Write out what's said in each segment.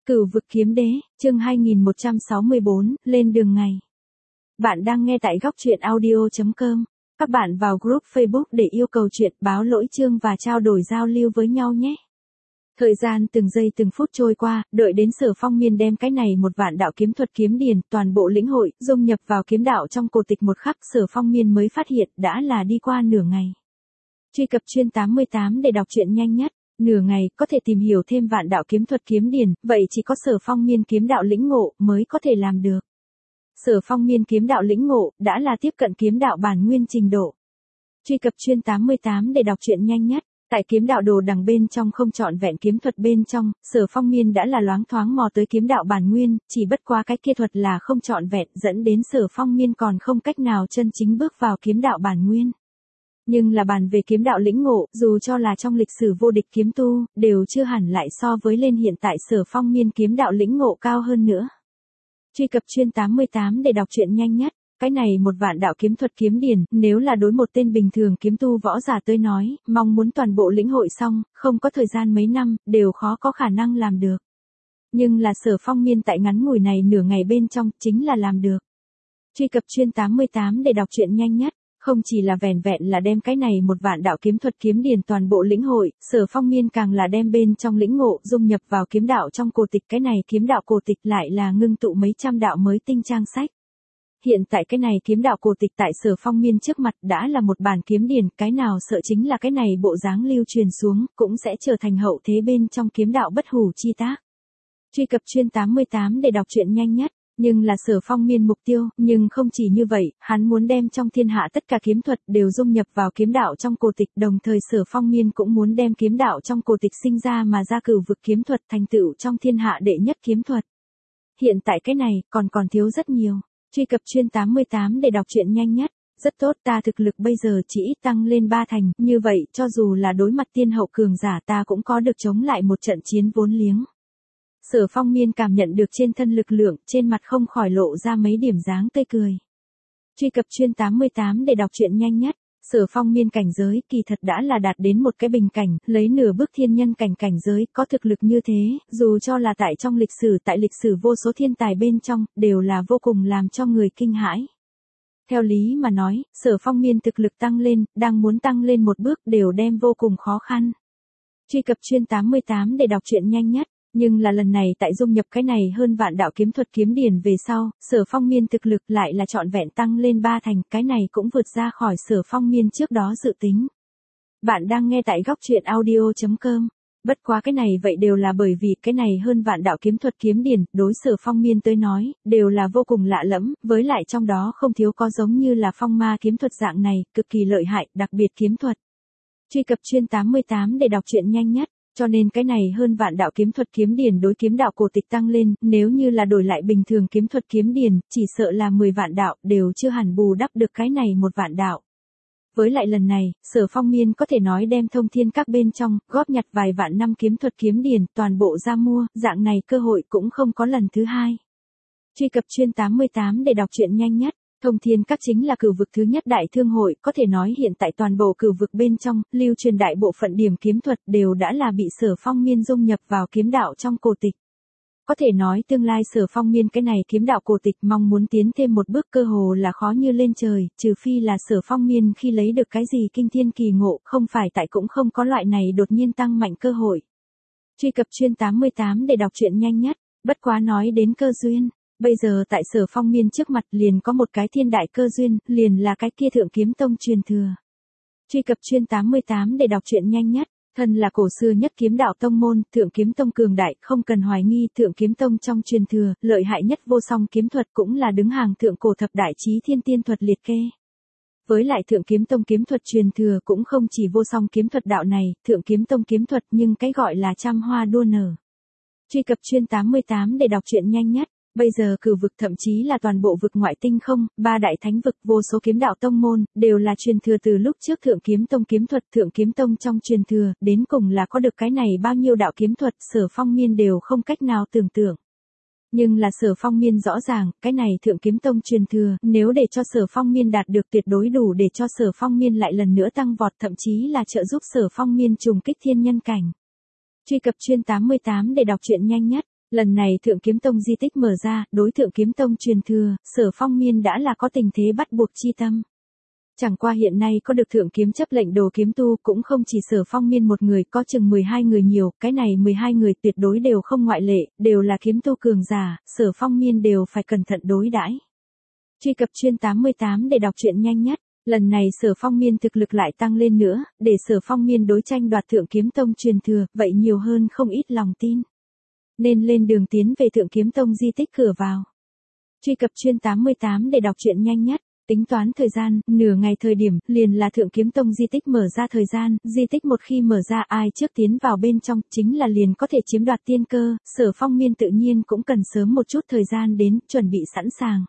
Cửu vực kiếm đế, chương 2164, lên đường ngày. Bạn đang nghe tại góc truyện audio.com. Các bạn vào group Facebook để yêu cầu chuyện, báo lỗi chương và trao đổi giao lưu với nhau nhé. Thời gian từng giây từng phút trôi qua, đợi đến Sở Phong Miên đem cái này một vạn đạo kiếm thuật kiếm điển, toàn bộ lĩnh hội, dung nhập vào kiếm đạo trong cổ tịch một khắc, Sở Phong Miên mới phát hiện đã là đi qua nửa ngày. Truy cập chuyên 88 để đọc truyện nhanh nhất. Nửa ngày, có thể tìm hiểu thêm vạn đạo kiếm thuật kiếm điển, vậy chỉ có Sở Phong Miên kiếm đạo lĩnh ngộ mới có thể làm được. Sở Phong Miên kiếm đạo lĩnh ngộ đã là tiếp cận kiếm đạo bản nguyên trình độ. Truy cập chuyên 88 để đọc truyện nhanh nhất. Tại kiếm đạo đồ đằng bên trong không trọn vẹn kiếm thuật bên trong, Sở Phong Miên đã là loáng thoáng mò tới kiếm đạo bản nguyên, chỉ bất quá cái kia thuật là không trọn vẹn, dẫn đến Sở Phong Miên còn không cách nào chân chính bước vào kiếm đạo bản nguyên. Nhưng là bàn về kiếm đạo lĩnh ngộ, dù cho là trong lịch sử vô địch kiếm tu, đều chưa hẳn lại so với lên hiện tại Sở Phong Miên kiếm đạo lĩnh ngộ cao hơn nữa. Truy cập chuyên 88 để đọc truyện nhanh nhất. Cái này một vạn đạo kiếm thuật kiếm điển, nếu là đối một tên bình thường kiếm tu võ giả tới nói, mong muốn toàn bộ lĩnh hội xong, không có thời gian mấy năm, đều khó có khả năng làm được. Nhưng là Sở Phong Miên tại ngắn ngủi này nửa ngày bên trong, chính là làm được. Truy cập chuyên 88 để đọc truyện nhanh nhất. Không chỉ là vẻn vẹn là đem cái này một vạn đạo kiếm thuật kiếm điển toàn bộ lĩnh hội, Sở Phong Miên càng là đem bên trong lĩnh ngộ dung nhập vào kiếm đạo trong cổ tịch, cái này kiếm đạo cổ tịch lại là ngưng tụ mấy trăm đạo mới tinh trang sách. Hiện tại cái này kiếm đạo cổ tịch tại Sở Phong Miên trước mặt đã là một bản kiếm điển, cái nào sợ chính là cái này bộ dáng lưu truyền xuống, cũng sẽ trở thành hậu thế bên trong kiếm đạo bất hủ chi tác. Truy cập chuyên 88 để đọc truyện nhanh nhất. Nhưng là Sở Phong Miên mục tiêu, nhưng không chỉ như vậy, hắn muốn đem trong thiên hạ tất cả kiếm thuật đều dung nhập vào kiếm đạo trong cổ tịch, đồng thời Sở Phong Miên cũng muốn đem kiếm đạo trong cổ tịch sinh ra mà ra cửu vực kiếm thuật thành tựu trong thiên hạ đệ nhất kiếm thuật. Hiện tại cái này, còn thiếu rất nhiều. Truy cập chuyên 88 để đọc truyện nhanh nhất. Rất tốt, ta thực lực bây giờ chỉ ít tăng lên 3 thành, như vậy, cho dù là đối mặt tiên hậu cường giả ta cũng có được chống lại một trận chiến vốn liếng. Sở Phong Miên cảm nhận được trên thân lực lượng, trên mặt không khỏi lộ ra mấy điểm dáng tươi cười. Truy cập chuyên 88 để đọc truyện nhanh nhất. Sở Phong Miên cảnh giới kỳ thật đã là đạt đến một cái bình cảnh, lấy nửa bước thiên nhân cảnh giới, có thực lực như thế, dù cho là tại trong lịch sử, tại lịch sử vô số thiên tài bên trong, đều là vô cùng làm cho người kinh hãi. Theo lý mà nói, Sở Phong Miên thực lực tăng lên, đang muốn tăng lên một bước đều đem vô cùng khó khăn. Truy cập chuyên 88 để đọc truyện nhanh nhất. Nhưng là lần này tại dung nhập cái này hơn vạn đạo kiếm thuật kiếm điển về sau, Sở Phong Miên thực lực lại là trọn vẹn tăng lên 3 thành, cái này cũng vượt ra khỏi Sở Phong Miên trước đó dự tính. Bạn đang nghe tại góc truyện audio.com. Bất quá cái này vậy đều là bởi vì cái này hơn vạn đạo kiếm thuật kiếm điển, đối Sở Phong Miên tới nói, đều là vô cùng lạ lẫm, với lại trong đó không thiếu có giống như là phong ma kiếm thuật dạng này, cực kỳ lợi hại, đặc biệt kiếm thuật. Truy cập chuyên 88 để đọc truyện nhanh nhất. Cho nên cái này hơn vạn đạo kiếm thuật kiếm điển đối kiếm đạo cổ tịch tăng lên, nếu như là đổi lại bình thường kiếm thuật kiếm điển, chỉ sợ là 10 vạn đạo, đều chưa hẳn bù đắp được cái này một vạn đạo. Với lại lần này, Sở Phong Miên có thể nói đem thông thiên các bên trong, góp nhặt vài vạn năm kiếm thuật kiếm điển, toàn bộ ra mua, dạng này cơ hội cũng không có lần thứ hai. Truy cập chuyên 88 để đọc truyện nhanh nhất. Thông thiên các chính là cửu vực thứ nhất đại thương hội, có thể nói hiện tại toàn bộ cửu vực bên trong, lưu truyền đại bộ phận điểm kiếm thuật đều đã là bị Sở Phong Miên dung nhập vào kiếm đạo trong cổ tịch. Có thể nói tương lai Sở Phong Miên cái này kiếm đạo cổ tịch mong muốn tiến thêm một bước cơ hồ là khó như lên trời, trừ phi là Sở Phong Miên khi lấy được cái gì kinh thiên kỳ ngộ, không phải tại cũng không có loại này đột nhiên tăng mạnh cơ hội. Truy cập chuyên 88 để đọc truyện nhanh nhất. Bất quá nói đến cơ duyên. Bây giờ tại Sở Phong Miên trước mặt liền có một cái thiên đại cơ duyên, liền là cái kia Thượng Kiếm Tông truyền thừa. Truy cập chuyên 88 để đọc truyện nhanh nhất. Thân là cổ xưa nhất kiếm đạo tông môn, Thượng Kiếm Tông cường đại, không cần hoài nghi, Thượng Kiếm Tông trong truyền thừa, lợi hại nhất vô song kiếm thuật cũng là đứng hàng thượng cổ thập đại chí thiên tiên thuật liệt kê. Với lại Thượng Kiếm Tông kiếm thuật truyền thừa cũng không chỉ vô song kiếm thuật đạo này, Thượng Kiếm Tông kiếm thuật nhưng cái gọi là trăm hoa đua nở. Truy cập chuyên 88 để đọc truyện nhanh nhất. Bây giờ cửu vực thậm chí là toàn bộ vực ngoại tinh không, 3 đại thánh vực vô số kiếm đạo tông môn, đều là truyền thừa từ lúc trước Thượng Kiếm Tông kiếm thuật, Thượng Kiếm Tông trong truyền thừa, đến cùng là có được cái này bao nhiêu đạo kiếm thuật, Sở Phong Miên đều không cách nào tưởng tượng. Nhưng là Sở Phong Miên rõ ràng, cái này Thượng Kiếm Tông truyền thừa, nếu để cho Sở Phong Miên đạt được tuyệt đối đủ để cho Sở Phong Miên lại lần nữa tăng vọt, thậm chí là trợ giúp Sở Phong Miên trùng kích thiên nhân cảnh. Truy cập chuyên 88 để đọc truyện nhanh nhất. Lần này Thượng Kiếm Tông di tích mở ra, đối Thượng Kiếm Tông truyền thừa, Sở Phong Miên đã là có tình thế bắt buộc chi tâm. Chẳng qua hiện nay có được Thượng Kiếm chấp lệnh đồ kiếm tu cũng không chỉ Sở Phong Miên một người, có chừng 12 người nhiều, cái này 12 người tuyệt đối đều không ngoại lệ, đều là kiếm tu cường giả, Sở Phong Miên đều phải cẩn thận đối đãi. Truy cập chuyên 88 để đọc truyện nhanh nhất. Lần này Sở Phong Miên thực lực lại tăng lên nữa, để Sở Phong Miên đối tranh đoạt Thượng Kiếm Tông truyền thừa, vậy nhiều hơn không ít lòng tin. Nên lên đường tiến về Thượng Kiếm Tông di tích cửa vào. Truy cập chuyên 88 để đọc truyện nhanh nhất. Tính toán thời gian, nửa ngày thời điểm, liền là Thượng Kiếm Tông di tích mở ra thời gian, di tích một khi mở ra ai trước tiến vào bên trong, chính là liền có thể chiếm đoạt tiên cơ, Sở Phong Miên tự nhiên cũng cần sớm một chút thời gian đến, chuẩn bị sẵn sàng.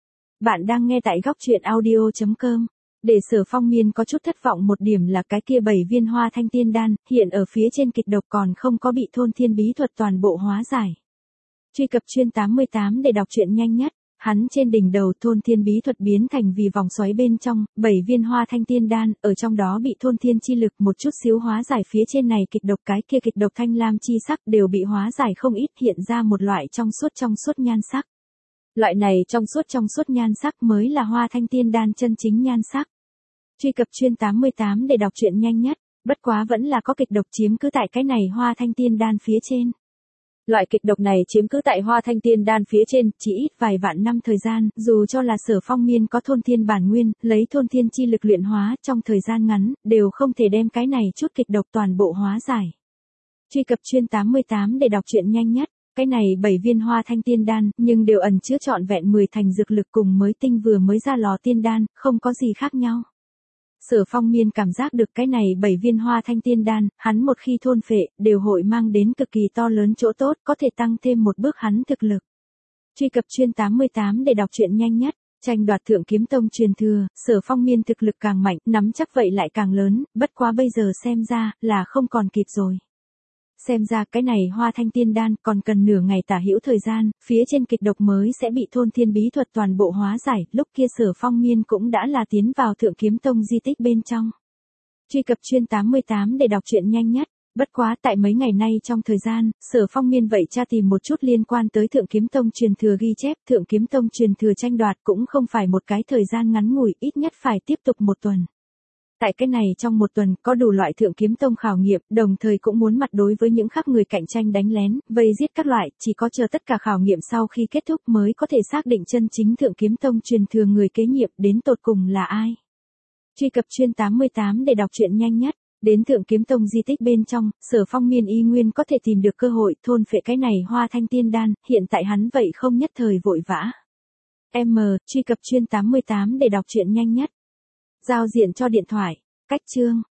Bạn đang nghe tại góc truyện audio.com. Để Sở Phong Miên có chút thất vọng một điểm là cái kia 7 viên hoa thanh tiên đan, hiện ở phía trên kịch độc còn không có bị thôn thiên bí thuật toàn bộ hóa giải. Truy cập chuyên 88 để đọc truyện nhanh nhất. Hắn trên đỉnh đầu thôn thiên bí thuật biến thành vì vòng xoáy bên trong, 7 viên hoa thanh tiên đan, ở trong đó bị thôn thiên chi lực một chút xíu hóa giải phía trên này kịch độc cái kia kịch độc thanh lam chi sắc đều bị hóa giải không ít hiện ra một loại trong suốt nhan sắc. Loại này trong suốt nhan sắc mới là hoa thanh tiên đan chân chính nhan sắc. Truy cập chuyên 88 để đọc truyện nhanh nhất, bất quá vẫn là có kịch độc chiếm cứ tại cái này hoa thanh tiên đan phía trên. Loại kịch độc này chiếm cứ tại hoa thanh tiên đan phía trên, chỉ ít vài vạn năm thời gian, dù cho là Sở Phong Miên có thôn thiên bản nguyên, lấy thôn thiên chi lực luyện hóa, trong thời gian ngắn, đều không thể đem cái này chút kịch độc toàn bộ hóa giải. Truy cập chuyên 88 để đọc truyện nhanh nhất, cái này 7 viên hoa thanh tiên đan, nhưng đều ẩn chứa trọn vẹn 10 thành dược lực cùng mới tinh vừa mới ra lò tiên đan, không có gì khác nhau. Sở Phong Miên cảm giác được cái này 7 viên hoa thanh tiên đan, hắn một khi thôn phệ, đều hội mang đến cực kỳ to lớn chỗ tốt, có thể tăng thêm một bước hắn thực lực. Truy cập chuyên 88 để đọc truyện nhanh nhất, tranh đoạt Thượng Kiếm Tông truyền thừa, Sở Phong Miên thực lực càng mạnh, nắm chắc vậy lại càng lớn, bất quá bây giờ xem ra, là không còn kịp rồi. Xem ra cái này hoa thanh tiên đan còn cần nửa ngày tả hữu thời gian, phía trên kịch độc mới sẽ bị thôn thiên bí thuật toàn bộ hóa giải, lúc kia Sở Phong Miên cũng đã là tiến vào Thượng Kiếm Tông di tích bên trong. Truy cập chuyên 88 để đọc truyện nhanh nhất, bất quá tại mấy ngày nay trong thời gian, Sở Phong Miên vậy tra tìm một chút liên quan tới Thượng Kiếm Tông truyền thừa ghi chép, Thượng Kiếm Tông truyền thừa tranh đoạt cũng không phải một cái thời gian ngắn ngủi, ít nhất phải tiếp tục một tuần. Tại cái này trong một tuần có đủ loại Thượng Kiếm Tông khảo nghiệm, đồng thời cũng muốn mặt đối với những khác người cạnh tranh đánh lén, vây giết các loại, chỉ có chờ tất cả khảo nghiệm sau khi kết thúc mới có thể xác định chân chính Thượng Kiếm Tông truyền thừa người kế nhiệm đến tột cùng là ai. Truy cập chuyên 88 để đọc truyện nhanh nhất, đến Thượng Kiếm Tông di tích bên trong, Sở Phong Miên y nguyên có thể tìm được cơ hội thôn phệ cái này hoa thanh tiên đan, hiện tại hắn vậy không nhất thời vội vã. Truy cập chuyên 88 để đọc truyện nhanh nhất. Giao diện cho điện thoại. Cách chương.